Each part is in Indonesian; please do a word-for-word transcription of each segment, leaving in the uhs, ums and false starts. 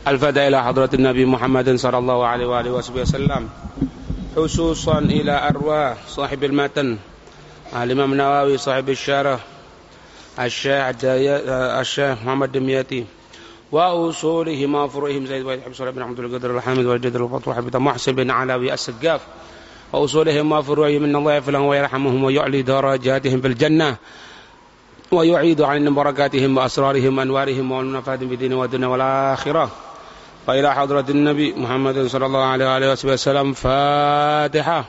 الفداء إلى حضرة النبي محمد صلى الله عليه وآله وسلم، خصوصا إلى أرواح صاحب المتن الإمام النووي صاحب الشرح الشيخ الشيخ محمد دمياطي، وأصولهم وفروعهم زيد بن حبس بن عبد القادر الحامد والجد الفتوح بن محسن بن علاوي السقاف، وأصولهم وفروعهم إن الله يغفر لهم ويرحمهم ويعلي درجاتهم في الجنة ويعيد عن بركاتهم وأسرارهم وأنوارهم والمنافاتهم في الدين والدنيا والآخرة. وإلى حضرة النبي محمد صلى الله عليه وآله وسلم. فاتحة.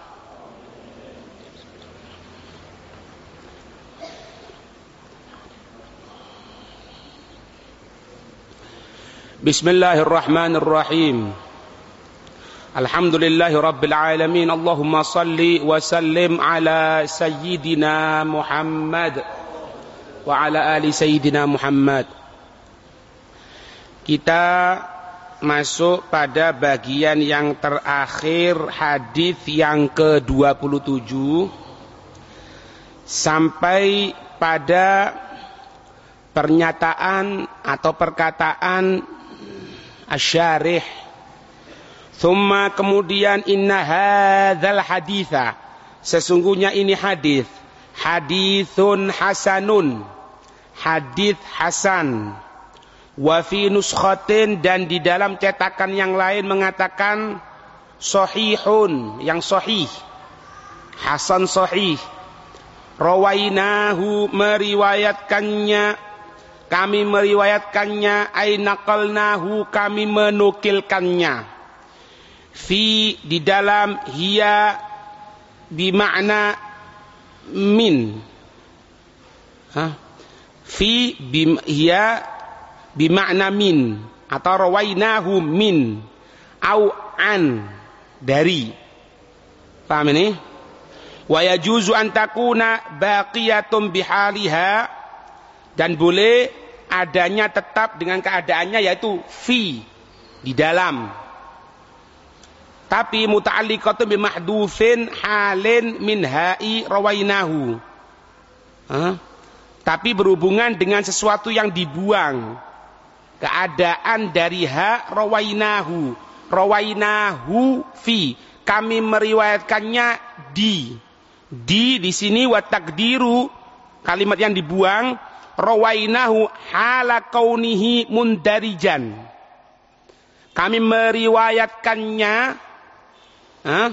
بسم الله الرحمن الرحيم. الحمد لله رب العالمين. اللهم صل وسلم على سيدنا محمد وعلى آل سيدنا Muhammad. Kita masuk pada bagian yang terakhir, hadis yang ke dua puluh tujuh sampai pada pernyataan atau perkataan asy-syarih. Thumma, kemudian, inna hadzal haditha, sesungguhnya ini hadis, hadithun hasanun, hadith hasan. Wa fi nuskhatin, dan di dalam cetakan yang lain mengatakan sahihun, yang sahih, hasan sahih. Rawainahu, meriwayatkannya, kami meriwayatkannya, ay naqalnahu, kami menukilkannya. Fi, di dalam, hiya bimakna min. Hah? Fi bim, hiya bimakna min, atau rawainahu min, au an, dari. Paham ini? Wa yajuzu an takuna baqiyatun bihaliha, dan boleh adanya tetap dengan keadaannya, yaitu fi, di dalam. Tapi muta'alliqatun bimahdufin halin min ha'i rawainahu. Hah? Tapi berhubungan dengan sesuatu yang dibuang. Keadaan dari ha rawainahu, rawainahu fi, kami meriwayatkannya di. Di di sini wa takdiru, kalimat yang dibuang, rawainahu hala kaunihi mundarijan. Kami meriwayatkannya, eh,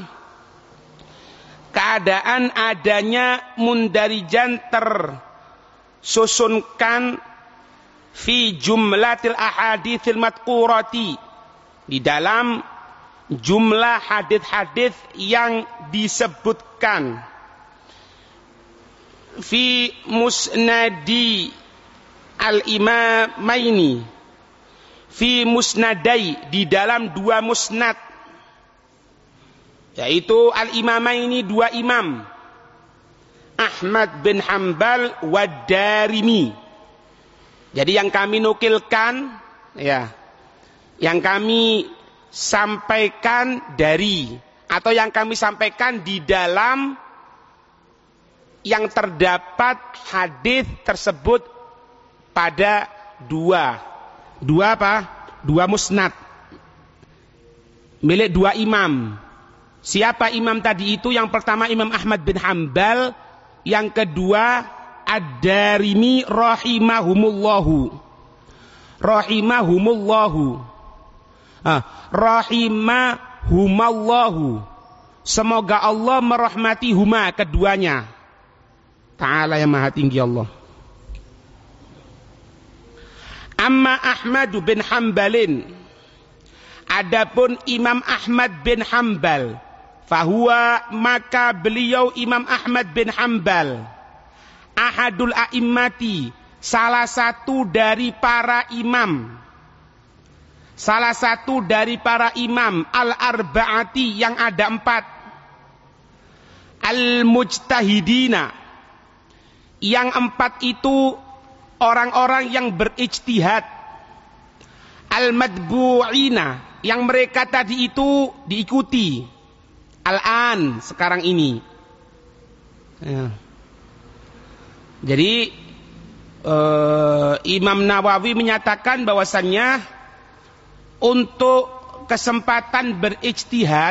keadaan adanya mundarijan, tersusunkan, fi jumlatil ahaditsil madqurati, di dalam jumlah hadis-hadis yang disebutkan, fi musnadi al-imamaini, fi musnadai, di dalam dua musnad, yaitu al-imamaini, dua imam, Ahmad bin Hanbal wa Darimi. Jadi yang kami nukilkan, ya, yang kami sampaikan dari, atau yang kami sampaikan di dalam yang terdapat hadis tersebut pada dua, dua apa? Dua musnad, milik dua imam. Siapa imam tadi itu? Yang pertama Imam Ahmad bin Hanbal, yang kedua Ad-Darimi rahimahumullahu, rahimahumullahu, ah, rahimahumallahu, semoga Allah merahmati huma, keduanya. Ta'ala yang maha tinggi Allah. Amma Ahmad bin Hanbalin, adapun Imam Ahmad bin Hanbal, fahuwa, maka beliau Imam Ahmad bin Hanbal, ahadul a'immati, salah satu dari para imam, salah satu dari para imam, al-arba'ati, yang ada empat, al-mujtahidina, yang empat itu orang-orang yang berijtihad, al-madbu'ina, yang mereka tadi itu diikuti, al-an, sekarang ini, ya. Jadi uh, Imam Nawawi menyatakan bahwasannya untuk kesempatan berijtihad,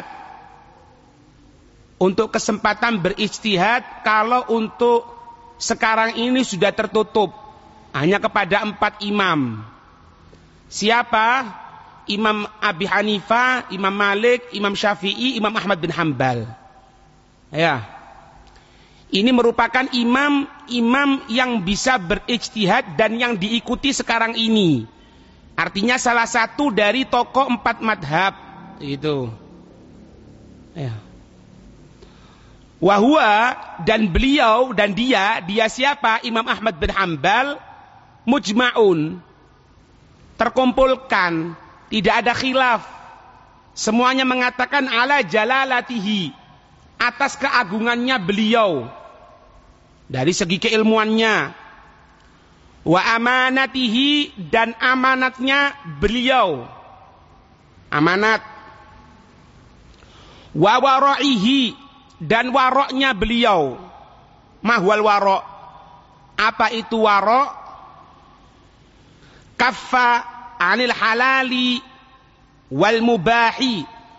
untuk kesempatan berijtihad kalau untuk sekarang ini sudah tertutup hanya kepada empat imam. Siapa? Imam Abi Hanifah, Imam Malik, Imam Syafi'i, Imam Ahmad bin Hanbal. Ya. Ini merupakan imam-imam yang bisa berijtihad dan yang diikuti sekarang ini. Artinya salah satu dari tokoh empat madhab. Itu. Ya. Wahua, dan beliau dan dia, dia siapa? Imam Ahmad bin Hanbal, mujma'un, terkumpulkan, tidak ada khilaf, semuanya mengatakan ala jalalatihi, atas keagungannya beliau dari segi keilmuannya, wa amanatihi, dan amanatnya beliau, amanat, wa wara'ihi, dan waroknya beliau. Mahwal warok, apa itu warok? Kaffa anil halali wal mubahi,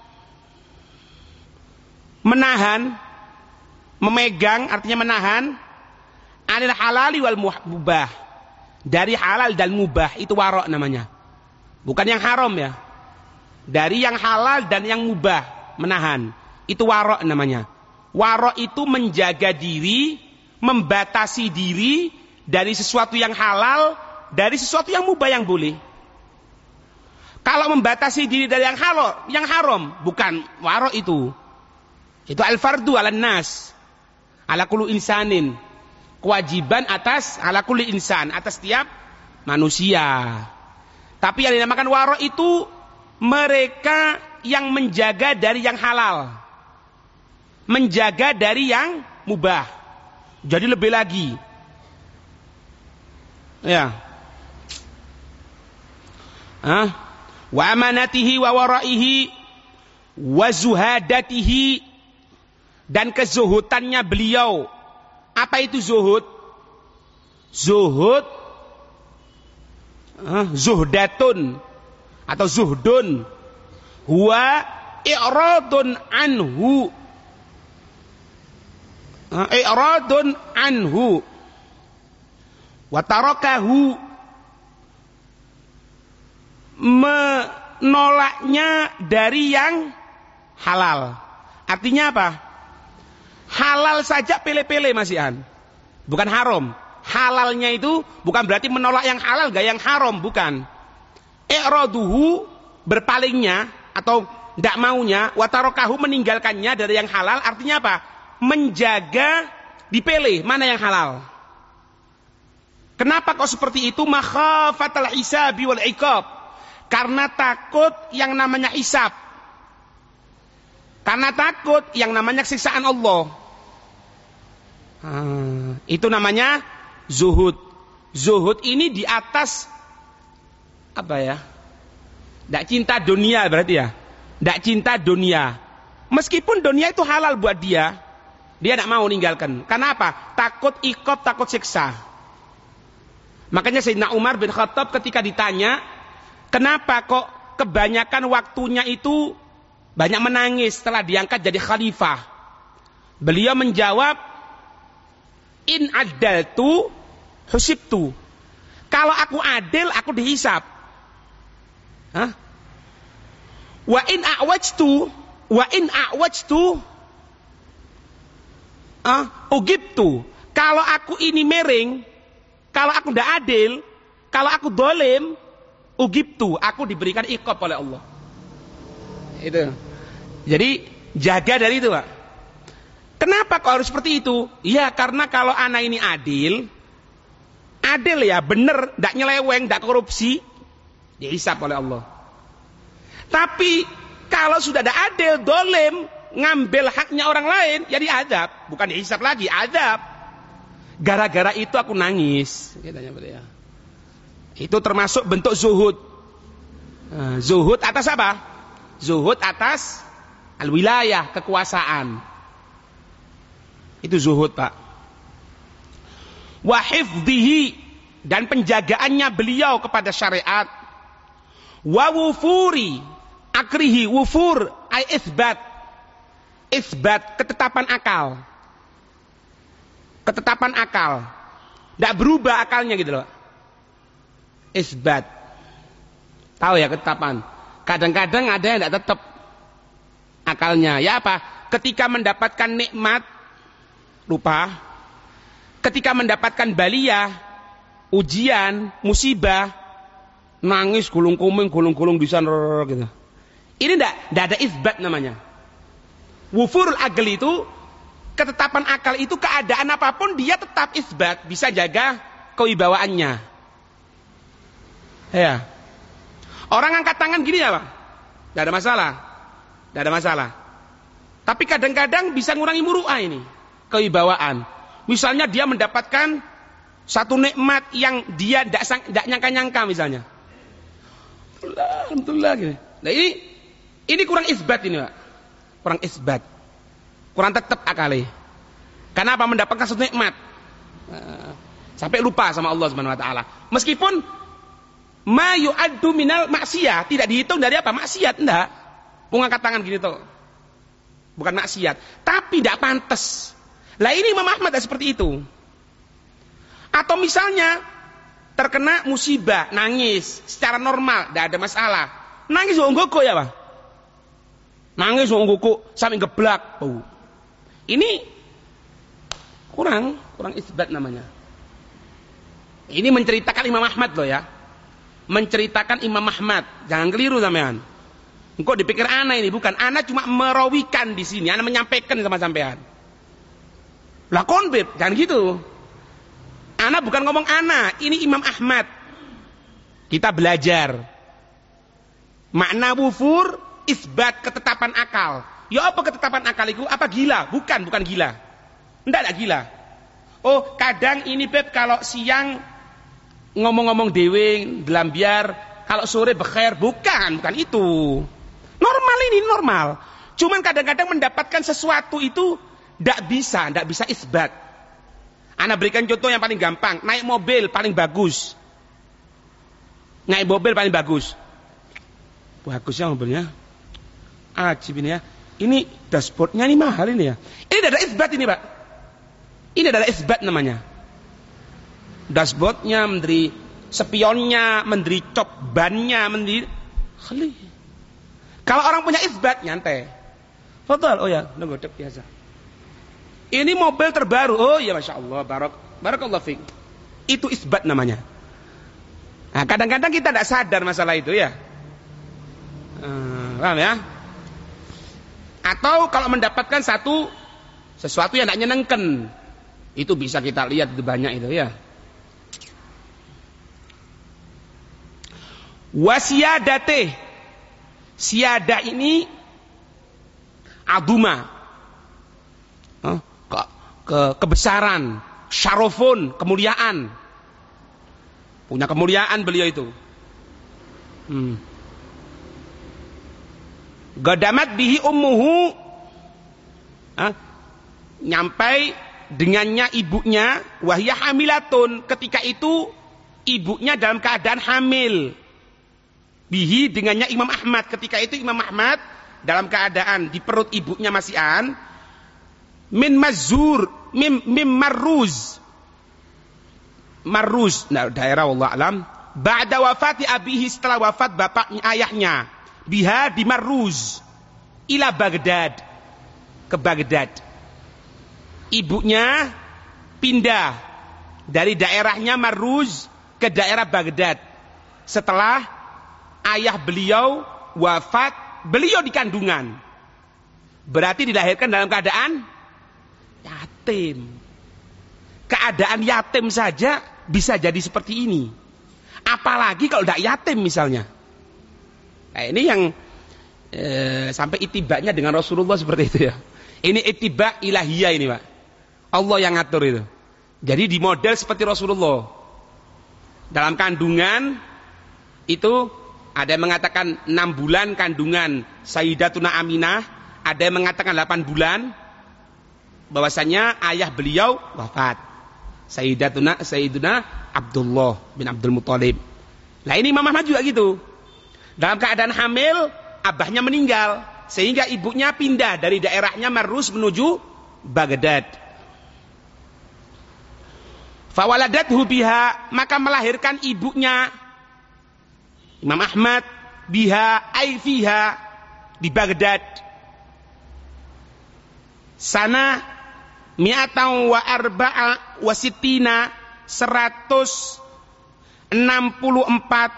menahan, memegang, artinya menahan, anil halali wal mubah, dari halal dan mubah, itu warok namanya, bukan yang haram ya, dari yang halal dan yang mubah, menahan, itu warok namanya. Warok itu menjaga diri, membatasi diri dari sesuatu yang halal, dari sesuatu yang mubah yang boleh. Kalau membatasi diri dari yang halal, yang haram, bukan warok itu. Itu al-fardu ala nas, ala kulli insanin. Kewajiban atas ala kulli insan, atas setiap manusia. Tapi yang dinamakan warok itu mereka yang menjaga dari yang halal, menjaga dari yang mubah. Jadi lebih lagi. Ya. Ah, wa amanatihi wa wara'ihi wa zuhadatihi, dan kezuhutannya beliau. Apa itu zuhud? Zuhud, ah, zuhdatun atau zuhdun, huwa i'radun anhu, ah, i'radun anhu wa tarakahu, menolaknya dari yang halal. Artinya apa? Halal saja pele-pele Mas Ian, bukan haram. Halalnya itu bukan berarti menolak yang halal gak yang haram, bukan. I'raduhu, berpalingnya atau tidak maunya, wa tarakahu, meninggalkannya dari yang halal. Artinya apa? Menjaga, dipilih mana yang halal. Kenapa kok seperti itu? Makhafatal hisabi wal iqab, karena takut yang namanya hisab, karena takut yang namanya siksaan Allah. Hmm, itu namanya zuhud. Zuhud ini di atas apa ya? Tidak cinta dunia berarti ya. Tidak cinta dunia. Meskipun dunia itu halal buat dia, dia tidak mau meninggalkan. Karena apa? Takut iqab, takut siksa. Makanya Sayyidina Umar bin Khattab ketika ditanya, kenapa kok kebanyakan waktunya itu banyak menangis setelah diangkat jadi khalifah? Beliau menjawab, in adaltu husibtu. Kalau aku adil, aku dihisab. Hah? Wa in a'wajtu, wa in a'wajtu, ah, ugibtu. Kalau aku ini miring, kalau aku tidak adil, kalau aku dolim, ugibtu, aku diberikan iqab oleh Allah. Itu. Jadi jaga dari itu, Pak. Kenapa kok harus seperti itu? Ya karena kalau anak ini adil, adil ya, benar, tidak nyeleweng, tidak korupsi, dihisab oleh Allah. Tapi kalau sudah ada adil, dolim, ngambil haknya orang lain, ya diadab, bukan dihisab lagi, adab. Gara-gara itu aku nangis. Itu termasuk bentuk zuhud. Zuhud atas apa? Zuhud atas al-wilayah, kekuasaan. Itu zuhud, Pak. Wa hifdhihi, dan penjagaannya beliau kepada syariat. Wa wufuri akrihi, wufur ay isbat. Isbat ketetapan akal. Ketetapan akal. Tidak berubah akalnya gitu loh. Isbat. Tahu ya ketetapan. Kadang-kadang ada yang tidak tetap akalnya. Ya apa? Ketika mendapatkan nikmat lupa. Ketika mendapatkan baliyah, ujian, musibah, nangis gulung-kuming, gulung-gulung di sana gitu. Ini tidak tidak ada isbat namanya. Wufurul agli itu ketetapan akal itu keadaan apapun dia tetap isbat, bisa jaga kewibawaannya. Ya. Orang angkat tangan gini ya Bang, tidak ada masalah, tidak ada masalah. Tapi kadang-kadang bisa ngurangi muru'ah ini, kewibawaan. Misalnya dia mendapatkan satu nikmat yang dia tidak nyangka-nyangka misalnya. Alhamdulillah gini. Nah ini ini kurang isbat ini Pak, kurang isbat, kurang tetap akali. Karena apa? Mendapatkan satu nikmat, sampai lupa sama Allah Subhanahu Wa Taala. Meskipun ma yu'addu minal maksiyah, tidak dihitung dari apa? Maksiat, enggak. Mengangkat tangan gini tuh bukan maksiat, tapi tidak pantas. Lah ini Imam Ahmad seperti itu. Atau misalnya terkena musibah, nangis secara normal, tidak ada masalah. Nangis wong goko ya Pak. Nangis wong goko sampai geblak. Oh. Ini kurang, kurang isbat namanya. Ini menceritakan Imam Ahmad loh ya. Menceritakan Imam Ahmad, jangan keliru sampean. Engkau dipikir ana ini bukan, ana cuma merawikan di sini, ana menyampaikan sama sampean. Lah konbib, jangan gitu. Ana bukan ngomong ana, ini Imam Ahmad. Kita belajar. Makna wufur, isbat ketetapan akal. Ya apa ketetapan akal itu? Apa gila? Bukan, bukan gila. Enggak ada gila. Oh, kadang ini Beb kalau siang ngomong-ngomong dewe, gelambiar, kalau sore bekhair, bukan, bukan itu. Normal ini, normal. Cuman kadang-kadang mendapatkan sesuatu itu tidak bisa, tidak bisa isbat. Ana berikan contoh yang paling gampang. Naik mobil paling bagus. Naik mobil paling bagus. Bagus ya mobilnya. Ajib ini ya. Ini dashboardnya ini mahal ini ya. Ini tidak ada isbat ini Pak. Ini adalah isbat namanya. Dashboardnya, menteri spionnya, menteri cop bannya, menteri. Khali. Kalau orang punya isbat nyantai. Fadal, oh ya, nunggu dek biasa. Ini mobil terbaru. Oh ya Masya Allah, barak, barakallah fiik. Itu isbat namanya. Nah, kadang-kadang kita tidak sadar masalah itu ya. Hmm, paham ya? Atau kalau mendapatkan satu sesuatu yang tidak nyenengkan, itu bisa kita lihat itu banyak itu ya. Wasiyadate, siyadah ini aduma. Ke, ke, kebesaran, syarofun, kemuliaan. Punya kemuliaan beliau itu. Hmm. Gadamat bihi ummuhu, ah, nyampai dengannya ibunya, wahya hamilatun, ketika itu ibunya dalam keadaan hamil. Bihi dengannya Imam Ahmad, ketika itu Imam Ahmad dalam keadaan di perut ibunya masih an. Min mazur, mim, mim marruz, marruz, nah, daerah Allah alam. Ba'da wafati abihi, setelah wafat bapaknya ayahnya, biha di marruz, ila Baghdad, ke Baghdad. Ibunya pindah dari daerahnya Marruz ke daerah Baghdad. Setelah ayah beliau wafat, beliau di kandungan. Berarti dilahirkan dalam keadaan yatim. Keadaan yatim saja bisa jadi seperti ini. Apalagi kalau tidak yatim misalnya. Nah, ini yang eh, sampai itibaknya dengan Rasulullah seperti itu ya. Ini itibak ilahiyah ini Pak. Allah yang ngatur itu. Jadi di model seperti Rasulullah. Dalam kandungan itu ada yang mengatakan enam bulan kandungan Sayyidatuna Aminah, ada yang mengatakan delapan bulan. Bahwasanya ayah beliau wafat. Sayyidatuna Sayyiduna Abdullah bin Abdul Muthalib. Nah ini Imam Ahmad juga gitu. Dalam keadaan hamil, abahnya meninggal, sehingga ibunya pindah dari daerahnya Marrus menuju Baghdad. Fawaladathu biha, maka melahirkan ibunya Imam Ahmad biha ay fiha, di Baghdad. Sana mi'atan wa arba'a wa sittina, seratus enam puluh empat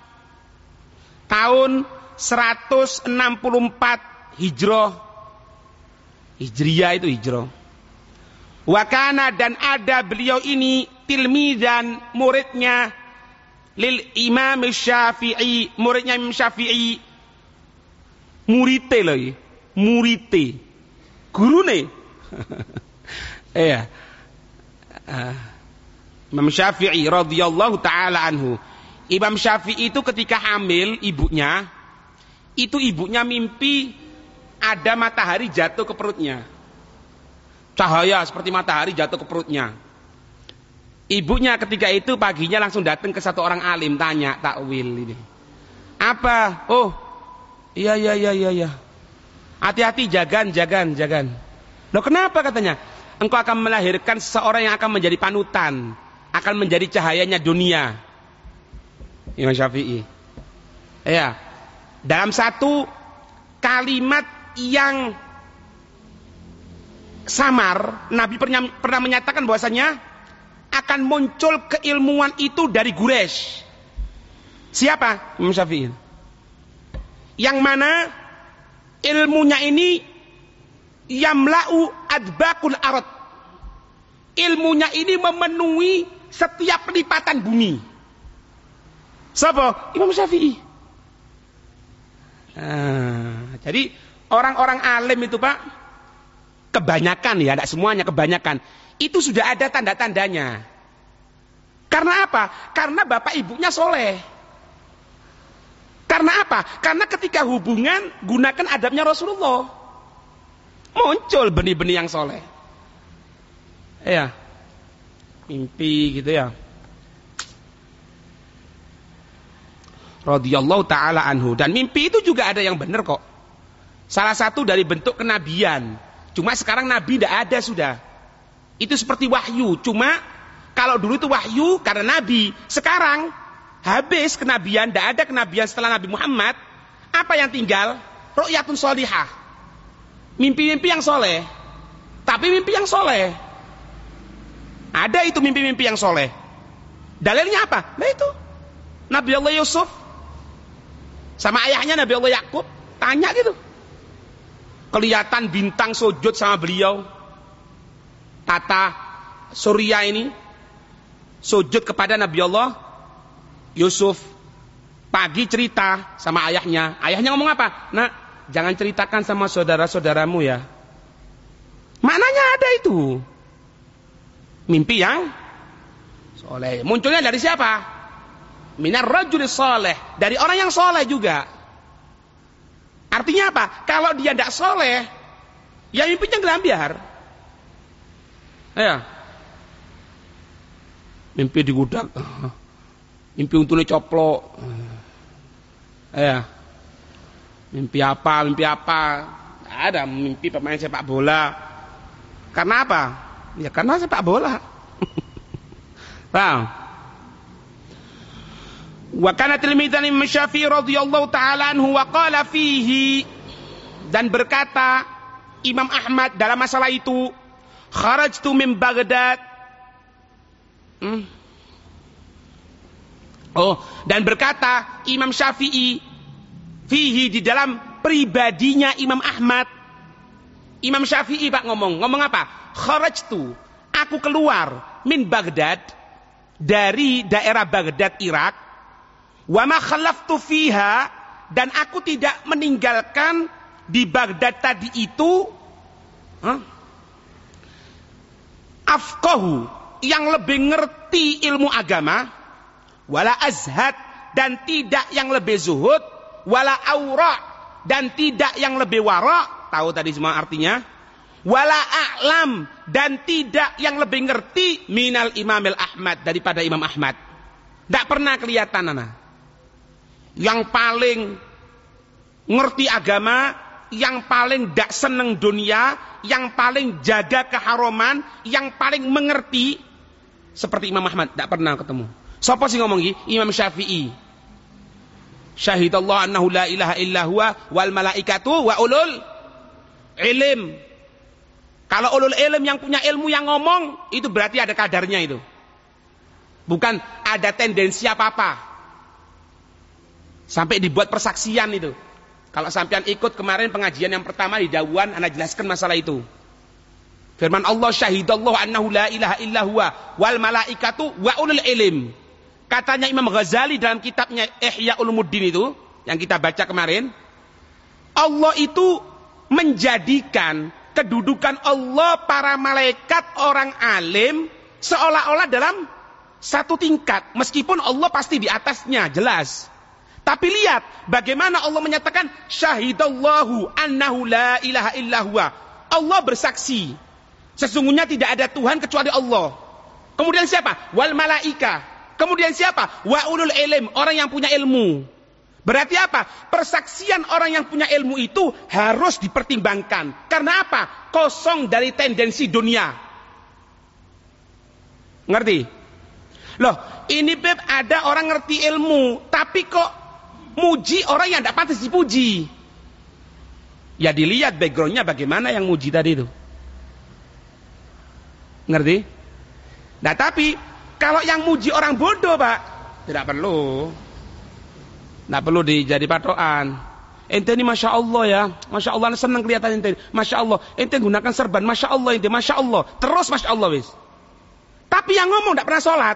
tahun, seratus enam puluh empat hijrah. Hijriyah itu hijrah. Wakana, dan ada beliau ini tilmidan, muridnya lil Imam Syafi'i, muridnya Imam Syafi'i. Murite loh, murite, gurune. Iya. uh, Imam Syafi'i radhiyallahu taala anhu. Imam Syafi'i itu ketika hamil ibunya, itu ibunya mimpi ada matahari jatuh ke perutnya. Cahaya seperti matahari jatuh ke perutnya. Ibunya ketika itu paginya langsung datang ke satu orang alim, tanya takwil ini. Apa? Oh, iya iya iya iya iya. Hati-hati, jagan jagan jagan. Loh kenapa katanya? Engkau akan melahirkan seseorang yang akan menjadi panutan, akan menjadi cahayanya dunia. Imam Syafi'i. Ya. Dalam satu kalimat yang samar, Nabi pernah, pernah menyatakan bahwasanya akan muncul keilmuan itu dari Quraisy. Siapa? Imam Syafi'i. Yang mana ilmunya ini yamla'u adbaqul ard. Ilmunya ini memenuhi setiap lipatan bumi. Siapa? Imam Syafi'i. Nah, jadi orang-orang alim itu Pak, kebanyakan ya, tidak semuanya, kebanyakan itu sudah ada tanda-tandanya. Karena apa? Karena bapak ibunya soleh. Karena apa? Karena ketika hubungan gunakan adabnya Rasulullah, muncul benih-benih yang soleh. Ya, mimpi gitu ya. Radhiyallahu ta'ala anhu. Dan mimpi itu juga ada yang benar kok. Salah satu dari bentuk kenabian. Cuma sekarang nabi tidak ada sudah. Itu seperti wahyu. Cuma kalau dulu itu wahyu karena nabi. Sekarang habis kenabian, tidak ada kenabian setelah Nabi Muhammad. Apa yang tinggal? Ru'yatun sholihah. Mimpi-mimpi yang soleh. Tapi mimpi yang soleh. Ada itu mimpi-mimpi yang soleh. Dalilnya apa? Nah itu Nabi Allah Yusuf sama ayahnya Nabi Allah Yakub tanya gitu. Kelihatan bintang sujud sama beliau. Tata Surya ini sujud kepada Nabi Allah Yusuf. Pagi cerita sama ayahnya. Ayahnya ngomong apa? Nah, jangan ceritakan sama saudara-saudaramu ya. Maknanya ada itu. Mimpi yang soleh. Munculnya dari siapa? Minar rajuli soleh, dari orang yang soleh juga. Artinya apa? Kalau dia tidak soleh, ya mimpinya gelambiar. Ya, mimpi digudak, mimpi untungnya coplok. Ya, mimpi apa? Mimpi apa? Ada mimpi pemain sepak bola. Karena apa? Ya karena sepak bola. Paham? Wa kana tilmidzan Imam Syafi'i radhiyallahu ta'ala anhu wa qala fihi, dan berkata Imam Ahmad dalam masalah itu, kharajtu min Baghdad. Hmm. Oh, dan berkata Imam Syafi'i fihi, di dalam pribadinya Imam Ahmad. Imam Syafi'i Pak ngomong, ngomong apa? Kharajtu, aku keluar min Baghdad, dari daerah Baghdad Irak. Wa ma khalaftu fiha, dan aku tidak meninggalkan di Baghdad tadi itu huh? afqahu, yang lebih ngerti ilmu agama, wala azhad, dan tidak yang lebih zuhud, wala aura, dan tidak yang lebih wara. Tahu tadi semua artinya? Wala a'lam, dan tidak yang lebih ngerti minal Imamil Ahmad, daripada Imam Ahmad. Tidak pernah kelihatan anak. yang paling ngerti agama, yang paling dak seneng dunia, yang paling jaga keharaman, yang paling mengerti, seperti Imam Ahmad, tidak pernah ketemu. Siapa sih ngomong gini? Imam Syafi'i. Syahidallah annahu la ilaha illa huwa wal malaikatu wa ulul ilm. Kalau ulul ilm yang punya ilmu yang ngomong, itu berarti ada kadarnya itu. Bukan ada tendensi apa-apa. Sampai dibuat persaksian itu. Kalau sampean ikut kemarin pengajian yang pertama di Dawan, ana jelaskan masalah itu. Firman Allah, syahidallahu annahu la ilaha illa huwa wal malaikatu wa ulul ilm. Katanya Imam Ghazali dalam kitabnya Ihya Ulumuddin itu, yang kita baca kemarin, Allah itu menjadikan kedudukan Allah, para malaikat, orang alim, seolah-olah dalam satu tingkat. Meskipun Allah pasti di atasnya, jelas. Tapi lihat bagaimana Allah menyatakan syahidallahu annahu la ilaha illa huwa. Allah bersaksi sesungguhnya tidak ada Tuhan kecuali Allah. Kemudian siapa? Wal malaika. Kemudian siapa? Wa ulul ilm, orang yang punya ilmu. Berarti apa? Persaksian orang yang punya ilmu itu harus dipertimbangkan. Karena apa? Kosong dari tendensi dunia. Ngerti? Loh, ini Beb, ada orang ngerti ilmu, tapi kok muji orang yang tidak pantas dipuji. Ya dilihat backgroundnya bagaimana yang muji tadi itu. Ngerti? Nah tapi kalau yang muji orang bodoh, Pak, tidak perlu. Tidak perlu dijadi patokan. Ente ini Masya Allah ya. Masya Allah, senang kelihatan ente. Masya Allah, ente gunakan serban. Masya Allah ente, Masya Allah. Terus Masya Allah wis. Tapi yang ngomong tidak pernah sholat.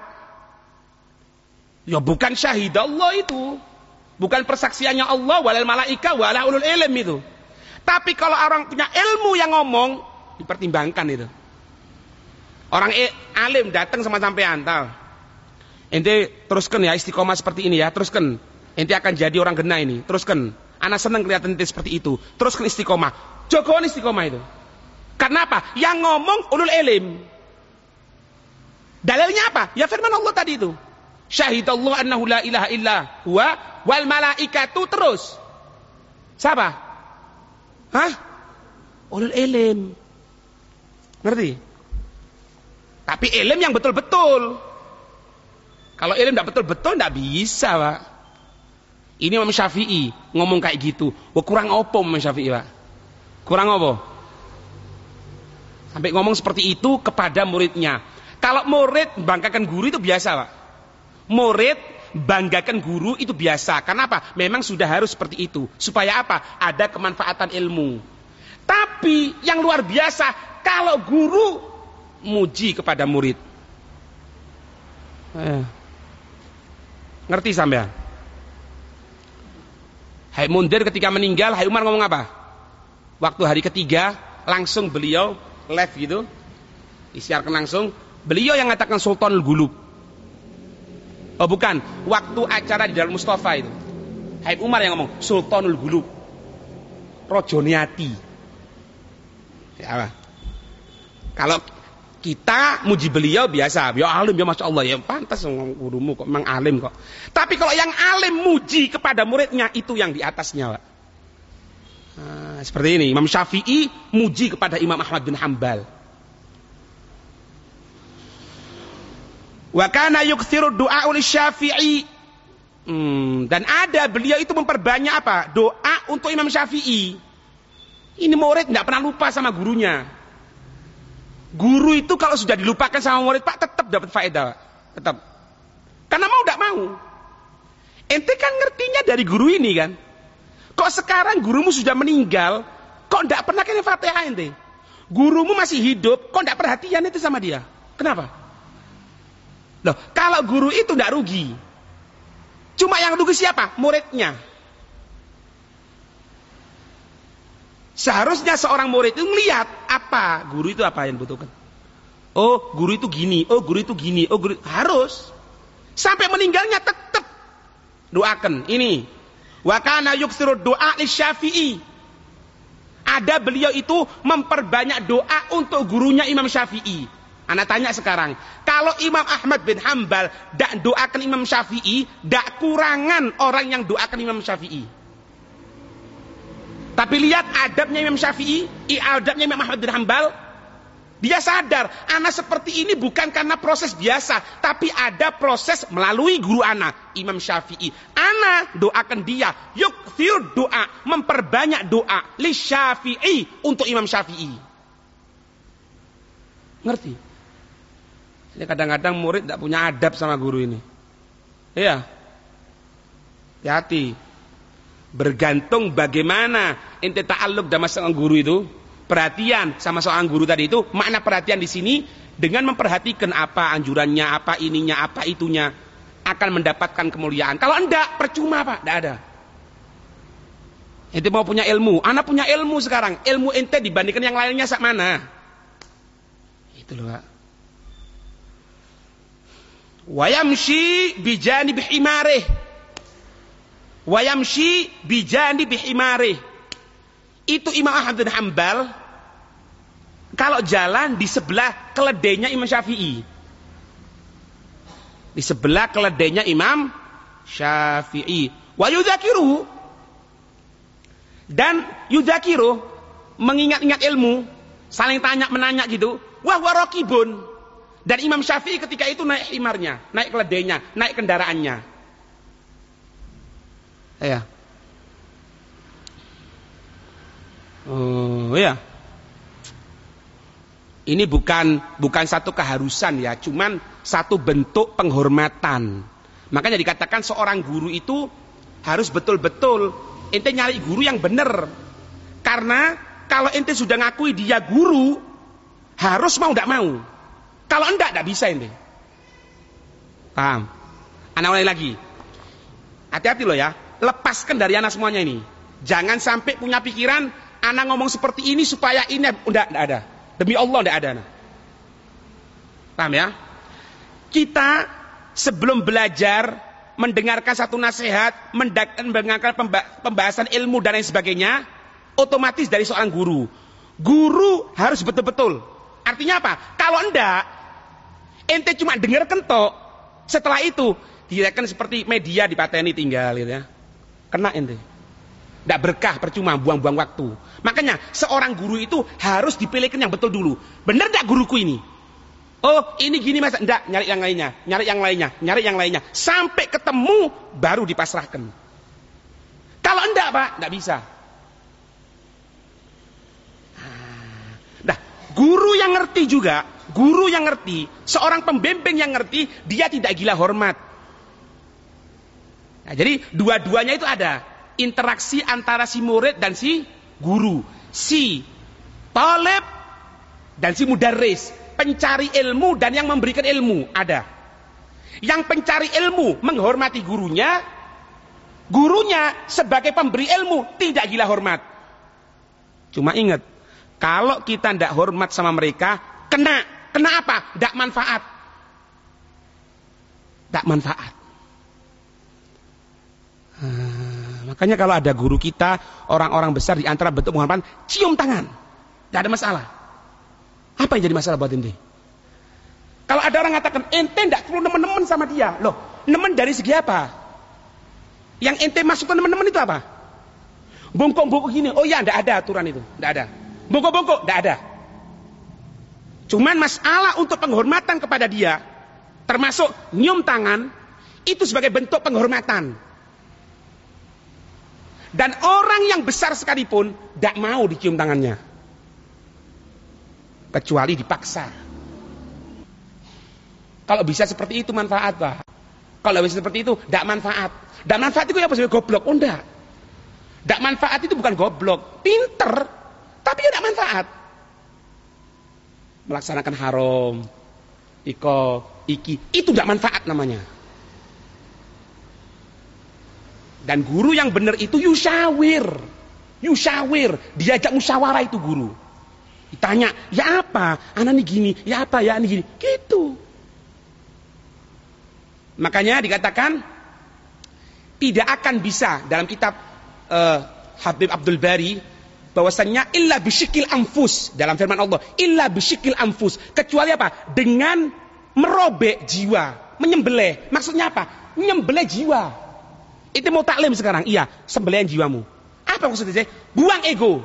Ya bukan syahid Allah itu. Bukan persaksiannya Allah, walal malaika, walal ulul ilm itu. Tapi kalau orang punya ilmu yang ngomong, dipertimbangkan itu. Orang e, alim datang sama sampean, tahu. Ente teruskan ya istiqomah seperti ini ya, teruskan. Ente akan jadi orang gena ini, teruskan. Anak senang kelihatan ente seperti itu, teruskan istiqomah. Jogoan istiqomah itu. Karena apa? Yang ngomong ulul ilm. Dalilnya apa? Ya firman Allah tadi itu. Syahidallahu annahu la ilaha illa huwa wal malaikatu, terus. Siapa? Hah? Ulul ilm. Ngerti? Tapi ilm yang betul-betul. Kalau ilm tidak betul-betul tidak bisa, Pak. Ini Imam Syafi'i ngomong kayak gitu. Wah, kurang apa Imam Syafi'i, Pak? Kurang apa? Sampai ngomong seperti itu kepada muridnya. Kalau murid banggakan guru itu biasa, Pak. Murid banggakan guru itu biasa. Karena apa? Memang sudah harus seperti itu. Supaya apa? Ada kemanfaatan ilmu. Tapi yang luar biasa, kalau guru muji kepada murid. Eh. Ngerti sampean? Hai Mundir ketika meninggal, Hai Umar ngomong apa? Waktu hari ketiga, langsung beliau live gitu, disiarkan langsung. Beliau yang mengatakan Sultanul Gulub. Oh bukan, waktu acara di Darul Mustafa itu. Hai Umar yang ngomong Sultanul Gulub, Rojone Ati. Ya, kalau kita muji beliau biasa, ya alim ya Masya Allah, ya pantas gurumu kok memang alim kok. Tapi kalau yang alim muji kepada muridnya, itu yang di atasnya, Pak. Nah, seperti ini, Imam Syafi'i muji kepada Imam Ahmad bin Hanbal. Wa kana yukthiru du'a ul Syafi'i. Hmm, dan ada beliau itu memperbanyak apa? Doa untuk Imam Syafi'i. Ini murid tidak pernah lupa sama gurunya. Guru itu kalau sudah dilupakan sama murid, Pak, tetap dapat faedah, Pak. Tetap. Karena mau tidak mau. Ente kan ngertinya dari guru ini kan. Kok sekarang gurumu sudah meninggal, kok tidak pernah kena Fatihah ente? Gurumu masih hidup, kok tidak perhatian itu sama dia? Kenapa? Loh, kalau guru itu tidak rugi. Cuma yang rugi siapa? Muridnya. Seharusnya seorang murid itu melihat apa guru itu apa yang butuhkan. Oh, guru itu gini. Oh, guru itu gini. Oh, guru harus sampai meninggalnya tetap doakan ini. Wa kana yuksiru doa li Syafi'i. Ada beliau itu memperbanyak doa untuk gurunya Imam Syafi'i. Anak tanya sekarang, kalau Imam Ahmad bin Hambal dak doakan Imam Syafi'i, dak kurangan orang yang doakan Imam Syafi'i. Tapi lihat adabnya Imam Syafi'i, adabnya Imam Ahmad bin Hambal. Dia sadar, anak seperti ini bukan karena proses biasa, tapi ada proses melalui guru anak, Imam Syafi'i. Anak doakan dia, yukthir doa, memperbanyak doa li Syafi'i, untuk Imam Syafi'i. Ngerti? Ini kadang-kadang murid tidak punya adab sama guru ini. Iya. Hati-hati. Bergantung bagaimana ente ta'alluq sama seorang guru itu. Perhatian sama seorang guru tadi itu. Makna perhatian di sini dengan memperhatikan apa anjurannya, apa ininya, apa itunya, akan mendapatkan kemuliaan. Kalau enggak, percuma Pak, enggak ada. Ente mau punya ilmu, anak punya ilmu sekarang. Ilmu ente dibandingkan yang lainnya sak mana? Itu loh Pak. Wayamshi bijanib himarih, wayamshi bijanib himarih. Itu Imam Ahmad bin Hambal kalau jalan di sebelah keledainya Imam Syafi'i, di sebelah keledainya Imam Syafi'i. Wa yudzakiru, dan yudzakiru, mengingat-ingat ilmu, saling tanya menanya gitu. Wah warokibun. Dan Imam Syafi'i ketika itu naik himarnya, naik keledainya, naik kendaraannya. Ya. Oh ya. Ini bukan bukan satu keharusan ya, cuman satu bentuk penghormatan. Makanya dikatakan seorang guru itu harus betul-betul ente nyari guru yang benar. Karena kalau ente sudah ngakui dia guru, harus mau tidak mau. Kalau enggak, enggak bisa ini. Paham? Anak ulangi lagi. Hati-hati loh ya. Lepaskan dari anak semuanya ini. Jangan sampai punya pikiran, anak ngomong seperti ini supaya ini. Enggak, enggak ada. Demi Allah enggak ada. Paham ya? Kita sebelum belajar, mendengarkan satu nasihat, mendengarkan pembahasan ilmu dan lain sebagainya, otomatis dari seorang guru. Guru harus betul-betul. Artinya apa? Kalau enggak, ente cuma dengar kentok, setelah itu direkan seperti media dipateni tinggal gitu ya. Kena ente. Enggak berkah, percuma, buang-buang waktu. Makanya seorang guru itu harus dipilihkan yang betul dulu. Benar enggak guruku ini? Oh, ini gini Mas. Enggak, nyari yang lainnya, nyari yang lainnya, nyari yang lainnya. Sampai ketemu baru dipasrahkan. Kalau enggak, Pak, enggak bisa. Guru yang ngerti juga, guru yang ngerti, seorang pembimbing yang ngerti, dia tidak gila hormat. Nah, jadi dua-duanya itu ada interaksi antara si murid dan si guru, si talib dan si mudarris, pencari ilmu dan yang memberikan ilmu ada. Yang pencari ilmu menghormati gurunya, gurunya sebagai pemberi ilmu tidak gila hormat. Cuma ingat, kalau kita tidak hormat sama mereka, kena. Kena apa? Tidak manfaat. Tidak manfaat. Hmm, makanya kalau ada guru kita, orang-orang besar di antara bentuk penghormatan, cium tangan. Tidak ada masalah. Apa yang jadi masalah buat ente? Kalau ada orang mengatakan, ente tidak perlu nemen-nemen sama dia. Loh, nemen dari segi apa? Yang ente masukkan nemen-nemen itu apa? Bongkok-bongkok gini. Oh iya, tidak ada aturan itu. Tidak ada. Bongkok-bongkok, tidak ada. Cuman masalah untuk penghormatan kepada dia, termasuk nyium tangan, itu sebagai bentuk penghormatan. Dan orang yang besar sekalipun tidak mau dicium tangannya, kecuali dipaksa. Kalau bisa seperti itu manfaat, Pak. Kalau bisa seperti itu tidak manfaat. Tidak manfaat itu apa sih? Goblok? Oh enggak. Tidak manfaat itu bukan goblok, pinter. Tapi tidak manfaat. Melaksanakan haram, iko, iki, itu tidak manfaat namanya. Dan guru yang benar itu yusyawir. Yusyawir, diajak musyawarah itu guru. Ditanya, ya apa? Anak ini gini, ya apa ya ini gini. Gitu. Makanya dikatakan tidak akan bisa dalam kitab uh, Habib Abdul Bari bahwasannya illa bisyikil anfus dalam firman Allah, illa bisyikil anfus, kecuali apa? Dengan merobek jiwa, menyembelih. Maksudnya apa? Menyembelih jiwa. Itu mau taklim sekarang. Iya, sembelihan jiwamu. Apa maksudnya? Buang ego.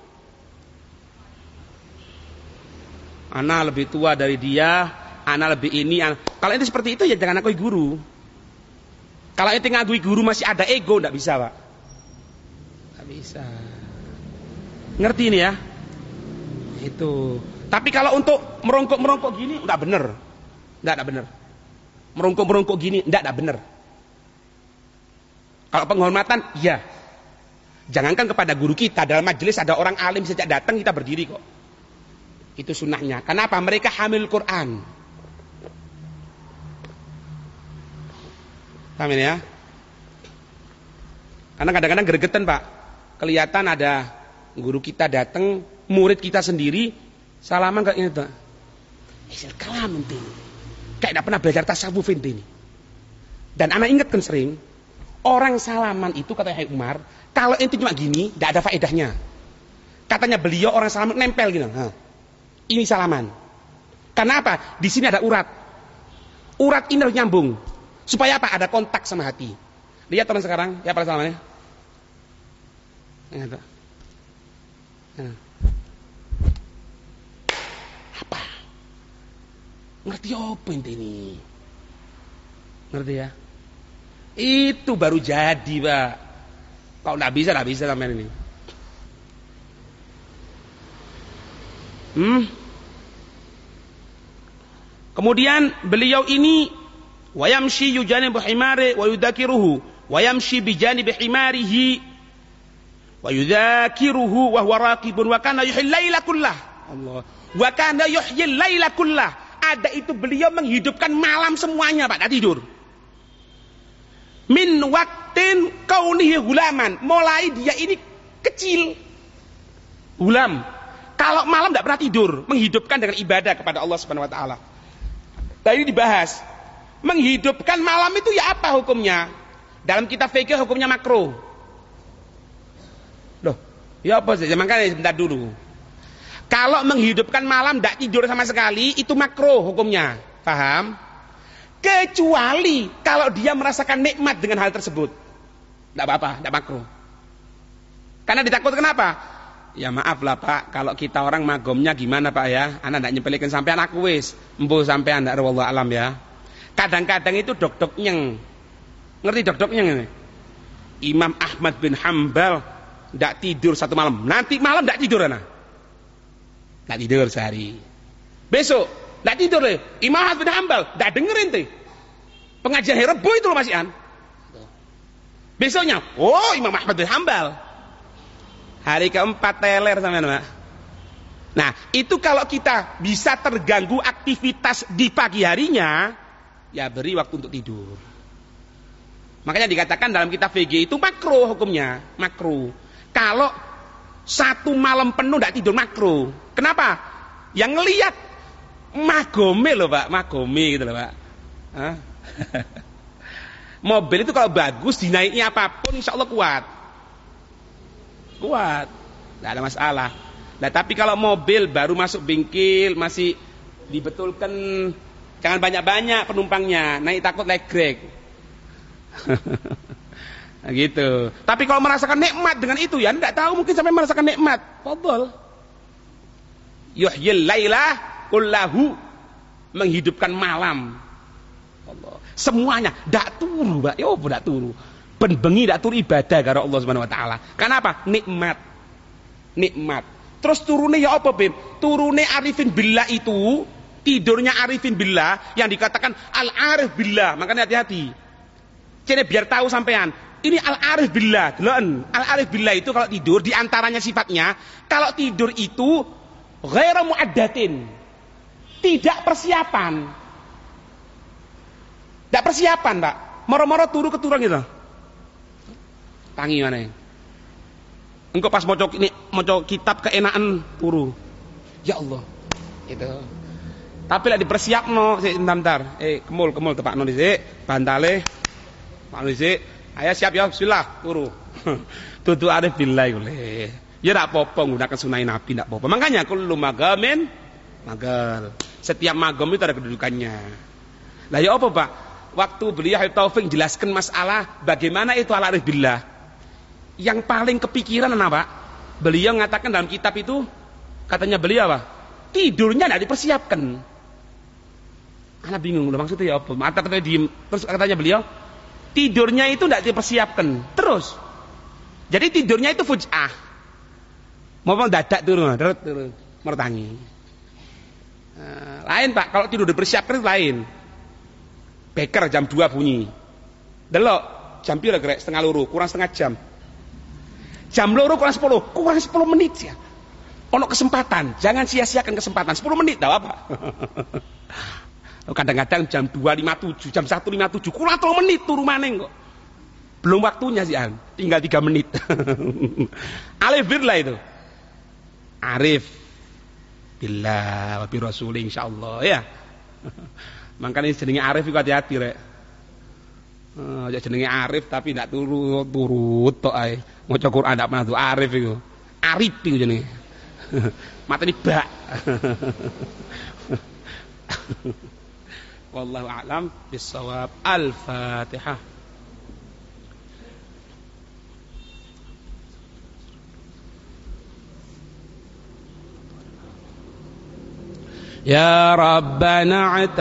Ana lebih tua dari dia, ana lebih ini. Ana... Kalau itu seperti itu ya jangan akui guru. Kalau itu ngakui guru masih ada ego, enggak bisa, Pak. Enggak bisa. Ngerti ini ya? Itu. Tapi kalau untuk merongkok-merongkok gini enggak bener. Enggak, enggak bener. Merongkok-merongkok gini enggak, enggak bener. Kalau penghormatan, iya. Jangankan kepada guru kita, dalam majelis ada orang alim sejak datang kita berdiri kok. Itu sunnahnya. Kenapa? Mereka hamil Quran. Paham ini ya? Karena kadang-kadang gregetan, Pak. Kelihatan ada guru kita datang, murid kita sendiri salaman kayak ini tuh. Hasil kalam ente. Kayak tidak pernah belajar tasawuf ente ini. Dan anak ingat kan sering, orang salaman itu kata Syekh Umar, kalau ente cuma gini, tidak ada faedahnya. Katanya beliau orang salaman nempel gitu. Nah, ini salaman. Karena apa? Di sini ada urat. Urat ini harus nyambung. Supaya apa? Ada kontak sama hati. Lihat teman sekarang, ya apa salamannya? Ya, nah. Apa? Ngerti apa ini? Ngerti ya? Itu baru jadi, Pak. Kalau nggak bisa, nggak bisa sampai ini. Hmm. Kemudian beliau ini wayamshi yujanibu himari wa yudzakiruhu wayamshi bijanibi himarihi wa yudzakiruhu wa huwa raqibun wa kana yuhyil laila kullah. Allah. Wa kana yuhyil laila kullah. Ada itu beliau menghidupkan malam semuanya, Pak, tidak tidur. Min waktin kaunihi hulaman, mulai dia ini kecil. Hulam. Kalau malam tidak pernah tidur, menghidupkan dengan ibadah kepada Allah Subhanahu wa taala. Tadi dibahas, menghidupkan malam itu ya apa hukumnya? Dalam kitab fikih hukumnya makruh. Loh, ya apa sih? Makanya sebentar dulu. Kalau menghidupkan malam tidak tidur sama sekali, itu makruh hukumnya. Paham? Kecuali kalau dia merasakan nikmat dengan hal tersebut. Tidak apa-apa, tidak makruh. Karena ditakutkan apa? Ya maaf lah, Pak, kalau kita orang magomnya gimana, Pak, ya? Anak tidak nyepelikan sampai anak wis, embuh sampai anak wallahu alam ya. Kadang-kadang itu dok-dok nyeng. Ngerti dok-dok nyeng ini? Imam Ahmad bin Hambal tidak tidur satu malam. Nanti malam tidak tidur, anak. Tidak tidur sehari. Besok tidak tidur deh. Imam Ahmad bin Hambal tidak dengerin tuh. Pengajian hari Rebo itu loh Mas Ian. Besoknya, oh Imam Ahmad bin Hambal. Hari keempat teler sama Pak. Nah, itu kalau kita bisa terganggu aktivitas di pagi harinya, ya beri waktu untuk tidur. Makanya dikatakan dalam kitab V G itu makruh hukumnya, makruh. Kalau satu malam penuh tidak tidur makruh. Kenapa? Yang ngelihat magome loh, Pak, magome gitu loh, Pak. Hah? Mobil itu kalau bagus dinaiknya apapun insya Allah kuat. Kuat, tidak ada masalah. Nah, tapi kalau mobil baru masuk bengkel masih dibetulkan, jangan banyak-banyak penumpangnya, naik takut legrek. Nah, gitu. Tapi kalau merasakan nikmat dengan itu ya, tidak tahu mungkin sampai merasakan nikmat. Fadhol. Yuhyil laila kullahu, menghidupkan malam. Allah. Semuanya tidak turu, Pak. Ya apa tidak turu? Ben bengi tidak turu ibadah karo Allah Subhanahu wa taala. Kenapa? Nikmat. Nikmat. Terus turune ya apa, Bim? Turune arifin billah itu, tidurnya arifin billah yang dikatakan al-arif billah. Makanya hati-hati. Cene biar tahu sampean, ini al-arif billah. Deloken, al-arif billah itu kalau tidur di antaranya sifatnya, kalau tidur itu ghairu muaddatin. Tidak persiapan. Tidak persiapan, Pak. Moro-moro turu keturun gitu. Tangi mana? Engkau pas mau ini mau kitab keenaan turu. Ya Allah. Itu. Tapi lah dipersiapno, sik bentar. Eh, kemul kemul tepakno dhisik, bantale. Pak dhisik. Ayo siap ya, bismillah, turu. Tutu arif billah iku le. Ya tidak apa-apa menggunakan sunnah Nabi, tidak apa-apa. Makanya kullu magamin magal. Setiap magam itu ada kedudukannya. Lah ya apa Pak? Waktu beliau Habib Taufik jelaskan masalah bagaimana itu al-arif billah. Yang paling kepikiran apa? Beliau mengatakan dalam kitab itu, katanya beliau apa? Tidurnya tidak dipersiapkan. Anak bingung loh maksudnya ya apa? Mata katanya diem. Terus katanya beliau, tidurnya itu tidak dipersiapkan. Terus, jadi tidurnya itu fuj'ah. Mau dadak turun, turun, turun, mertangi. Nah, lain Pak, kalau tidur dipersiapkan itu lain. Beker jam dua bunyi. Delok, jam pira gerek setengah loro, kurang setengah jam. Jam loro kurang sepuluh, kurang sepuluh menit ya. Ono kesempatan, jangan sia-siakan kesempatan. sepuluh menit tahu apa? Kadang-kadang jam dua lima puluh tujuh, jam satu lima puluh tujuh, kurang tiga menit turu maneng kok. Belum waktunya sih an, tinggal tiga menit. Alif birlah itu. Arif billah wa bi rasul insyaallah ya. Makanya jenenge arif iku hati-hati rek. Oh, ya jenenge arif tapi ndak turut turut tok ae. Maca Quran ndak pernah tuh arif iku. Arif iku jenenge. Mateni bak. Wallahu a'lam bissawab. Al-Fatihah. Ya Rabbana